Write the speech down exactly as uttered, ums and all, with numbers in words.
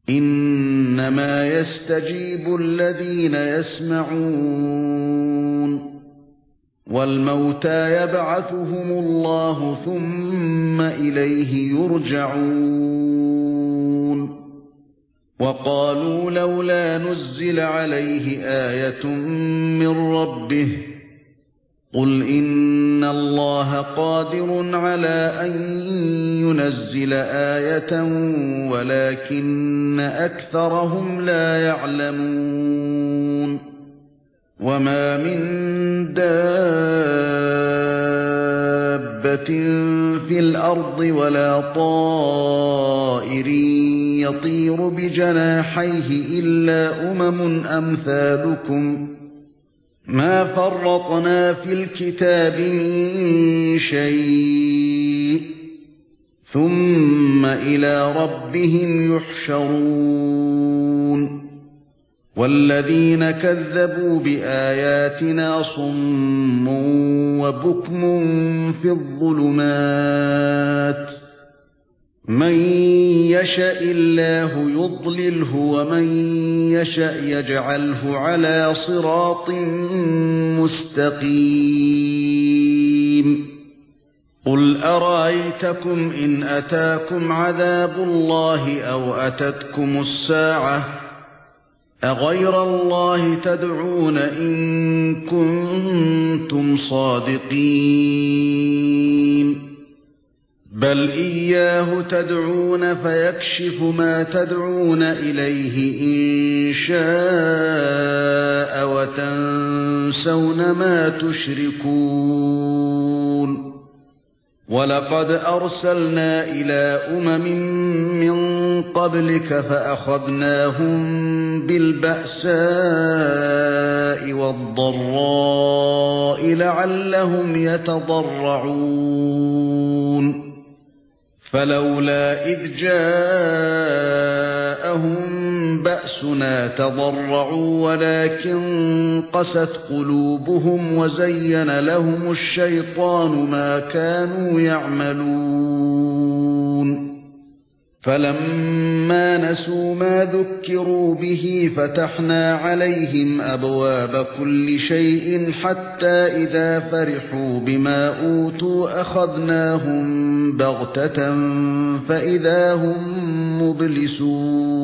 إِنَّمَا يَسْتَجِيبُ الَّذِينَ يَسْمَعُونَ وَالْمَوْتَى يَبْعَثُهُمُ اللَّهُ ثُمَّ إِلَيْهِ يُرْجَعُونَ وَقَالُوا لَوْلَا نُزِّلَ عَلَيْهِ آيَةٌ مِّن رَّبِّهِ قُلْ إِنَّ اللَّهَ قَادِرٌ عَلَى أَن يُنَزِّلَ آيَةً وَلَكِنَّ أَكْثَرَهُمْ لَا يَعْلَمُونَ وَمَا مِن دَابَّةٍ فِي الْأَرْضِ وَلَا طَائِرٍ يَطِيرُ بِجَنَاحَيْهِ إِلَّا أُمَمٌ أَمْثَالُكُمْ مَا فَرَّطْنَا فِي الْكِتَابِ مِن شَيْءٍ ثُمَّ إِلَى رَبِّهِمْ يُحْشَرُونَ وَالَّذِينَ كَذَّبُوا بِآيَاتِنَا صُمٌّ وَبُكْمٌ فِي الظُّلُمَاتِ مَن يَشَإِ اللَّهُ يُضْلِلْهُ وَمَن يَشَأْ يَجْعَلْهُ عَلَى صِرَاطٍ مُسْتَقِيمٍ قُلْ أَرَأَيْتَكُمْ إِنْ أَتَاكُمْ عَذَابُ اللَّهِ أَوْ أَتَتْكُمُ السَّاعَةُ أَغَيْرَ اللَّهِ تَدْعُونَ إِن كُنتُمْ صَادِقِينَ بَلْ إِيَّاهُ تَدْعُونَ فَيَكْشِفُ مَا تَدْعُونَ إِلَيْهِ إِن شَاءَ وَتَنسَوْنَ مَا تُشْرِكُونَ وَلَقَدْ أَرْسَلْنَا إِلَى أُمَمٍ مِّن قَبْلِكَ فَأَخَذْنَاهُم بِالْبَأْسَاءِ وَالضَّرَّاءِ لَعَلَّهُمْ يَتَضَرَّعُونَ فَلَوْلَا إِذْ جَاءَهُم بَأْسُنَا تَضَرَّعُوا وَلَكِن قَسَتْ قُلُوبُهُمْ وَزَيَّنَ لَهُمُ الشَّيْطَانُ مَا كَانُوا يَعْمَلُونَ فَلَمَّا نَسُوا مَا ذُكِّرُوا بِهِ فَتَحْنَا عَلَيْهِمْ أَبْوَابَ كُلِّ شَيْءٍ حَتَّى إِذَا فَرِحُوا بِمَا أُوتُوا أَخَذْنَاهُم بَغْتَةً فَإِذَا هُم مُّبْلِسُونَ